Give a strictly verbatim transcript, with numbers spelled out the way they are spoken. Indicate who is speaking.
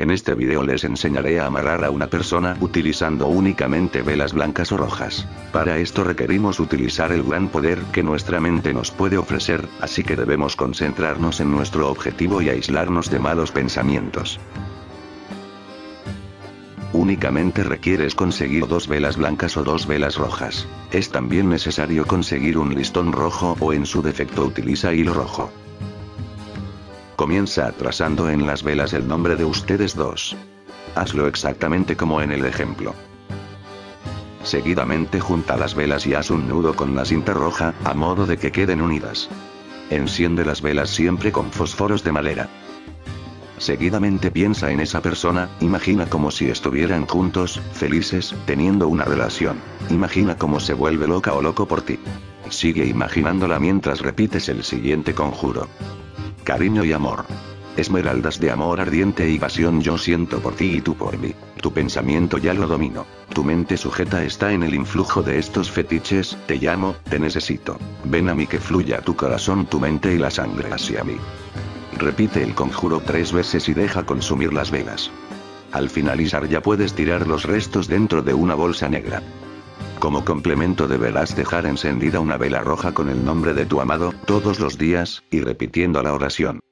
Speaker 1: En este video les enseñaré a amarrar a una persona utilizando únicamente velas blancas o rojas. Para esto requerimos utilizar el gran poder que nuestra mente nos puede ofrecer, así que debemos concentrarnos en nuestro objetivo y aislarnos de malos pensamientos. Únicamente requieres conseguir dos velas blancas o dos velas rojas. Es también necesario conseguir un listón rojo o en su defecto utiliza hilo rojo. Comienza trazando en las velas el nombre de ustedes dos. Hazlo exactamente como en el ejemplo. Seguidamente junta las velas y haz un nudo con la cinta roja, a modo de que queden unidas. Enciende las velas siempre con fósforos de madera. Seguidamente piensa en esa persona, imagina como si estuvieran juntos, felices, teniendo una relación. Imagina cómo se vuelve loca o loco por ti. Sigue imaginándola mientras repites el siguiente conjuro. Cariño y amor. Esmeraldas de amor ardiente y pasión yo siento por ti y tú por mí. Tu pensamiento ya lo domino. Tu mente sujeta está en el influjo de estos fetiches, te llamo, te necesito. Ven a mí que fluya tu corazón, tu mente y la sangre hacia mí. Repite el conjuro tres veces y deja consumir las velas. Al finalizar ya puedes tirar los restos dentro de una bolsa negra. Como complemento deberás dejar encendida una vela roja con el nombre de tu amado, todos los días, y repitiendo la oración.